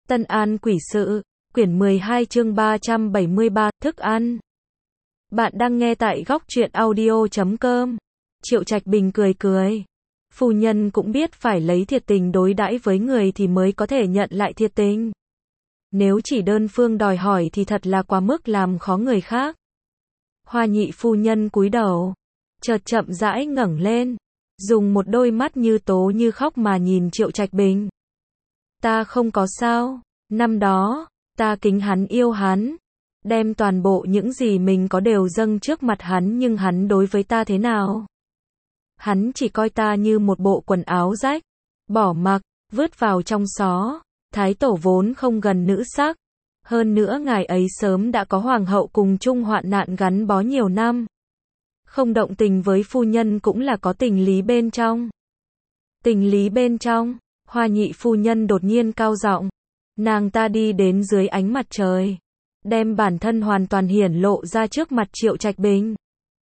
Tân An Quỷ Sự, quyển 12 chương 373, thức ăn. Bạn đang nghe tại góc truyện audio.com. Triệu Trạch Bình cười cười. Phu nhân cũng biết phải lấy thiệt tình đối đãi với người thì mới có thể nhận lại thiệt tình. Nếu chỉ đơn phương đòi hỏi thì thật là quá mức làm khó người khác. Hoa nhị phu nhân cúi đầu, chợt chậm rãi ngẩng lên, dùng một đôi mắt như tố như khóc mà nhìn Triệu Trạch Bình. Ta không có sao, năm đó, ta kính hắn yêu hắn, đem toàn bộ những gì mình có đều dâng trước mặt hắn, nhưng hắn đối với ta thế nào? Hắn chỉ coi ta như một bộ quần áo rách, bỏ mặc, vứt vào trong xó. Thái tổ vốn không gần nữ sắc, hơn nữa ngài ấy sớm đã có hoàng hậu cùng chung hoạn nạn gắn bó nhiều năm. Không động tình với phu nhân cũng là có tình lý bên trong. Tình lý bên trong, Hoa nhị phu nhân đột nhiên cao giọng. Nàng ta đi đến dưới ánh mặt trời, đem bản thân hoàn toàn hiển lộ ra trước mặt Triệu Trạch Bình.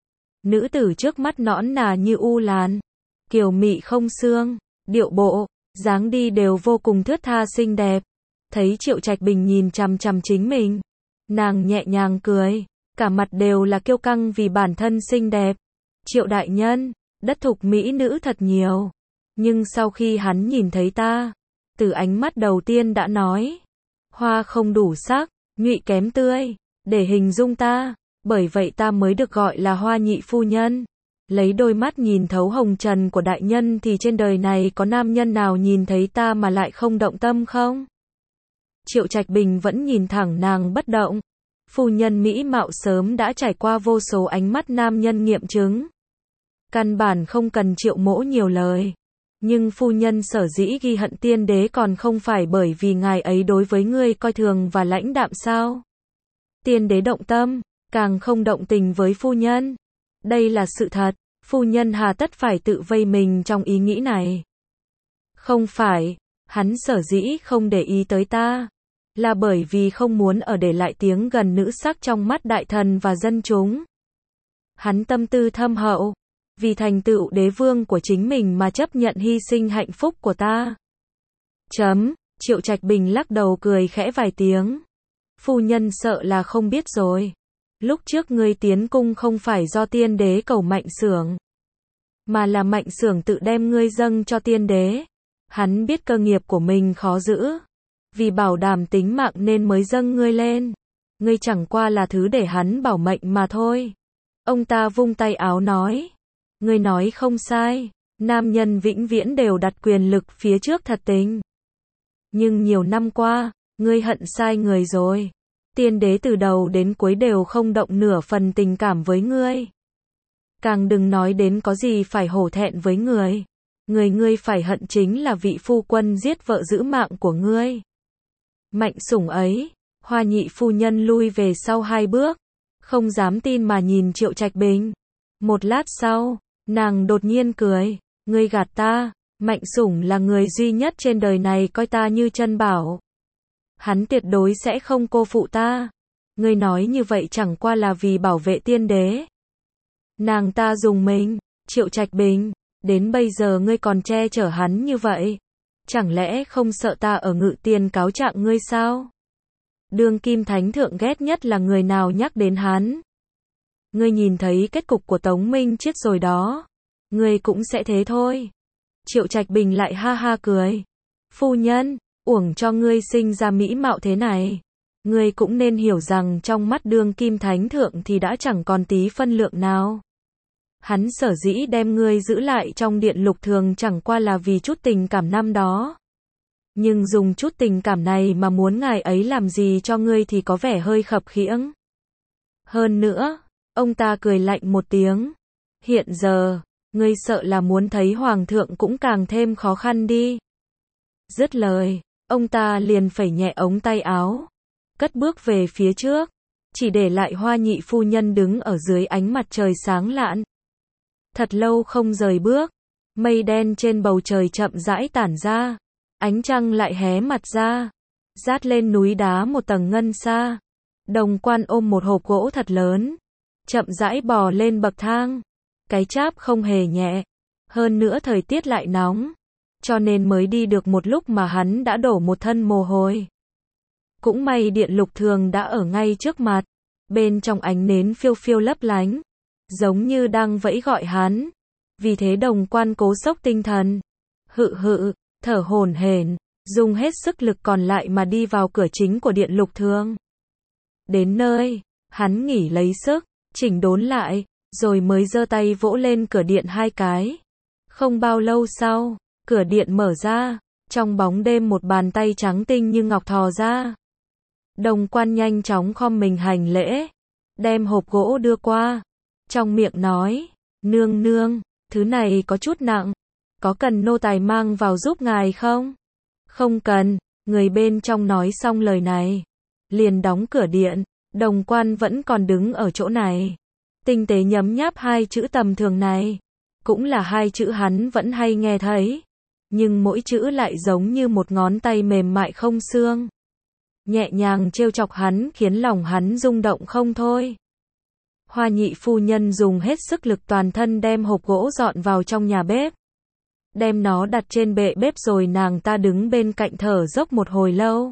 Nữ tử trước mắt nõn nà như u lan, kiều mị không xương, điệu bộ, dáng đi đều vô cùng thướt tha xinh đẹp. Thấy Triệu Trạch Bình nhìn chằm chằm chính mình, nàng nhẹ nhàng cười, cả mặt đều là kiêu căng vì bản thân xinh đẹp. Triệu đại nhân, đất thục mỹ nữ thật nhiều, nhưng sau khi hắn nhìn thấy ta, từ ánh mắt đầu tiên đã nói, hoa không đủ sắc, nhụy kém tươi, để hình dung ta, bởi vậy ta mới được gọi là Hoa nhị phu nhân. Lấy đôi mắt nhìn thấu hồng trần của đại nhân thì trên đời này có nam nhân nào nhìn thấy ta mà lại không động tâm không? Triệu Trạch Bình vẫn nhìn thẳng nàng bất động. Phu nhân mỹ mạo sớm đã trải qua vô số ánh mắt nam nhân nghiệm chứng. Căn bản không cần Triệu mỗ nhiều lời. Nhưng phu nhân sở dĩ ghi hận tiên đế còn không phải bởi vì ngài ấy đối với ngươi coi thường và lãnh đạm sao? Tiên đế động tâm, càng không động tình với phu nhân. Đây là sự thật, phu nhân hà tất phải tự vây mình trong ý nghĩ này. Không phải, hắn sở dĩ không để ý tới ta, là bởi vì không muốn ở để lại tiếng gần nữ sắc trong mắt đại thần và dân chúng. Hắn tâm tư thâm hậu, vì thành tựu đế vương của chính mình mà chấp nhận hy sinh hạnh phúc của ta. Triệu Trạch Bình lắc đầu cười khẽ vài tiếng. Phu nhân sợ là không biết rồi. Lúc trước ngươi tiến cung không phải do tiên đế cầu Mạnh Xưởng, mà là Mạnh Xưởng tự đem ngươi dâng cho tiên đế. Hắn biết cơ nghiệp của mình khó giữ, vì bảo đảm tính mạng nên mới dâng ngươi lên. Ngươi chẳng qua là thứ để hắn bảo mệnh mà thôi. Ông ta vung tay áo nói. Ngươi nói không sai, nam nhân vĩnh viễn đều đặt quyền lực phía trước thật tình. Nhưng nhiều năm qua, ngươi hận sai người rồi. Tiên đế từ đầu đến cuối đều không động nửa phần tình cảm với ngươi. Càng đừng nói đến có gì phải hổ thẹn với người. Ngươi phải hận chính là vị phu quân giết vợ giữ mạng của ngươi. Mạnh Sủng ấy, Hoa nhị phu nhân lui về sau 2 bước, không dám tin mà nhìn Triệu Trạch Bình. Một lát sau, nàng đột nhiên cười, ngươi gạt ta, Mạnh Sủng là người duy nhất trên đời này coi ta như chân bảo. Hắn tuyệt đối sẽ không cô phụ ta. Ngươi nói như vậy chẳng qua là vì bảo vệ tiên đế. Nàng ta dùng mình, Triệu Trạch Bình, đến bây giờ ngươi còn che chở hắn như vậy. Chẳng lẽ không sợ ta ở Ngự Tiền cáo trạng ngươi sao? Đương kim thánh thượng ghét nhất là người nào nhắc đến hắn. Ngươi nhìn thấy kết cục của Tống Minh Chiết rồi đó. Ngươi cũng sẽ thế thôi. Triệu Trạch Bình lại ha ha cười. Phu nhân, uổng cho ngươi sinh ra mỹ mạo thế này. Ngươi cũng nên hiểu rằng trong mắt đương kim thánh thượng thì đã chẳng còn tí phân lượng nào. Hắn sở dĩ đem ngươi giữ lại trong điện lục thường chẳng qua là vì chút tình cảm năm đó. Nhưng dùng chút tình cảm này mà muốn ngài ấy làm gì cho ngươi thì có vẻ hơi khập khiễng. Hơn nữa, ông ta cười lạnh một tiếng. Hiện giờ, ngươi sợ là muốn thấy hoàng thượng cũng càng thêm khó khăn đi. Dứt lời, ông ta liền phẩy nhẹ ống tay áo, cất bước về phía trước, chỉ để lại Hoa nhị phu nhân đứng ở dưới ánh mặt trời sáng lạn. Thật lâu không rời bước, mây đen trên bầu trời chậm rãi tản ra, ánh trăng lại hé mặt ra, dát lên núi đá một tầng ngân xa. Đồng Quan ôm một hộp gỗ thật lớn, chậm rãi bò lên bậc thang. Cái cháp không hề nhẹ, hơn nữa thời tiết lại nóng, cho nên mới đi được một lúc mà hắn đã đổ một thân mồ hôi. Cũng may điện lục thường đã ở ngay trước mặt. Bên trong ánh nến phiêu phiêu lấp lánh. Giống như đang vẫy gọi hắn. Vì thế Đồng Quan cố xốc tinh thần. Thở hổn hển, dùng hết sức lực còn lại mà đi vào cửa chính của điện lục thường. Đến nơi, hắn nghỉ lấy sức, chỉnh đốn lại, rồi mới giơ tay vỗ lên cửa điện 2 cái. Không bao lâu sau, cửa điện mở ra, trong bóng đêm một bàn tay trắng tinh như ngọc thò ra. Đồng Quan nhanh chóng khom mình hành lễ, đem hộp gỗ đưa qua, trong miệng nói, nương nương, thứ này có chút nặng, có cần nô tài mang vào giúp ngài không? Không cần, người bên trong nói xong lời này, liền đóng cửa điện. Đồng Quan vẫn còn đứng ở chỗ này, tinh tế nhấm nháp 2 chữ tầm thường này, cũng là 2 chữ hắn vẫn hay nghe thấy, nhưng mỗi chữ lại giống như một ngón tay mềm mại không xương, nhẹ nhàng trêu chọc hắn khiến lòng hắn rung động không thôi. Hoa nhị phu nhân dùng hết sức lực toàn thân đem hộp gỗ dọn vào trong nhà bếp, đem nó đặt trên bệ bếp rồi nàng ta đứng bên cạnh thở dốc một hồi lâu,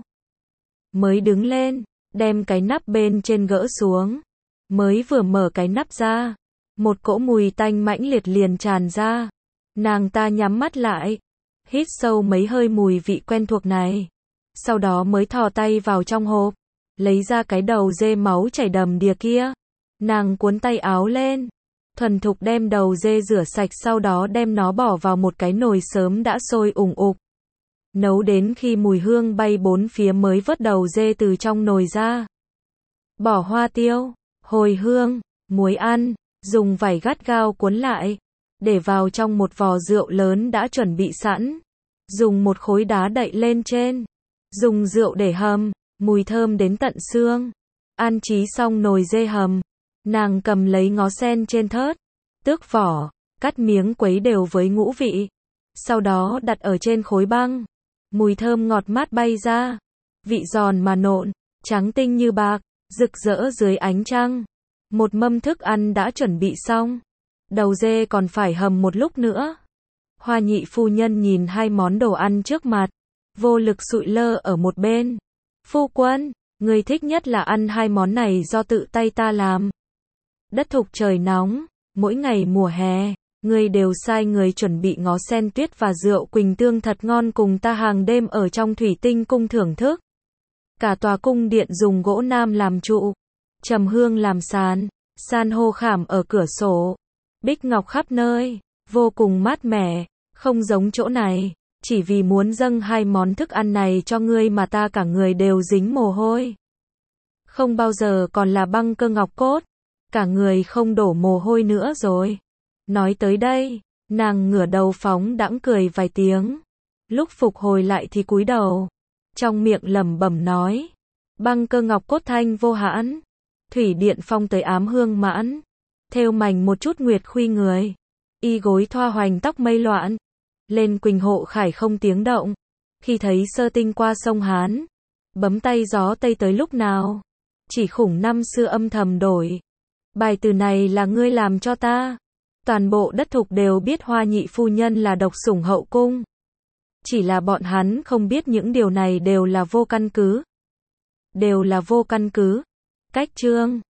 mới đứng lên, đem cái nắp bên trên gỡ xuống, mới vừa mở cái nắp ra, một cỗ mùi tanh mãnh liệt liền tràn ra. Nàng ta nhắm mắt lại, hít sâu mấy hơi mùi vị quen thuộc này, sau đó mới thò tay vào trong hộp, lấy ra cái đầu dê máu chảy đầm đìa kia. Nàng cuốn tay áo lên, thuần thục đem đầu dê rửa sạch, sau đó đem nó bỏ vào một cái nồi sớm đã sôi ủng ục. Nấu đến khi mùi hương bay bốn phía mới vớt đầu dê từ trong nồi ra. Bỏ hoa tiêu, hồi hương, muối ăn, dùng vải gắt gao cuốn lại, để vào trong một vò rượu lớn đã chuẩn bị sẵn. Dùng một khối đá đậy lên trên, dùng rượu để hầm, mùi thơm đến tận xương. An trí xong nồi dê hầm, nàng cầm lấy ngó sen trên thớt, tước vỏ, cắt miếng quấy đều với ngũ vị, sau đó đặt ở trên khối băng. Mùi thơm ngọt mát bay ra, vị giòn mà nộn, trắng tinh như bạc, rực rỡ dưới ánh trăng. Một mâm thức ăn đã chuẩn bị xong, đầu dê còn phải hầm một lúc nữa. Hoa nhị phu nhân nhìn 2 món đồ ăn trước mặt, vô lực sụi lơ ở một bên. Phu quân, người thích nhất là ăn 2 món này do tự tay ta làm. Đất thục trời nóng, mỗi ngày mùa hè, người đều sai người chuẩn bị ngó sen tuyết và rượu quỳnh tương thật ngon cùng ta hàng đêm ở trong thủy tinh cung thưởng thức. Cả tòa cung điện dùng gỗ nam làm trụ, trầm hương làm sàn, san hô khảm ở cửa sổ, bích ngọc khắp nơi, vô cùng mát mẻ, không giống chỗ này. Chỉ vì muốn dâng 2 món thức ăn này cho ngươi mà ta cả người đều dính mồ hôi. Không bao giờ còn là băng cơ ngọc cốt, cả người không đổ mồ hôi nữa rồi. Nói tới đây, nàng ngửa đầu phóng đãng cười vài tiếng, lúc phục hồi lại thì cúi đầu, trong miệng lẩm bẩm nói, băng cơ ngọc cốt thanh vô hãn, thủy điện phong tới ám hương mãn, thêu mảnh một chút nguyệt khuy người, y gối thoa hoành tóc mây loạn, lên quỳnh hộ khải không tiếng động, khi thấy sơ tinh qua sông Hán, bấm tay gió tây tới lúc nào, chỉ khủng năm xưa âm thầm đổi. Bài từ này là ngươi làm cho ta. Toàn bộ đất thục đều biết Hoa nhị phu nhân là độc sủng hậu cung. Chỉ là bọn hắn không biết những điều này đều là vô căn cứ. Đều là vô căn cứ. Cách chương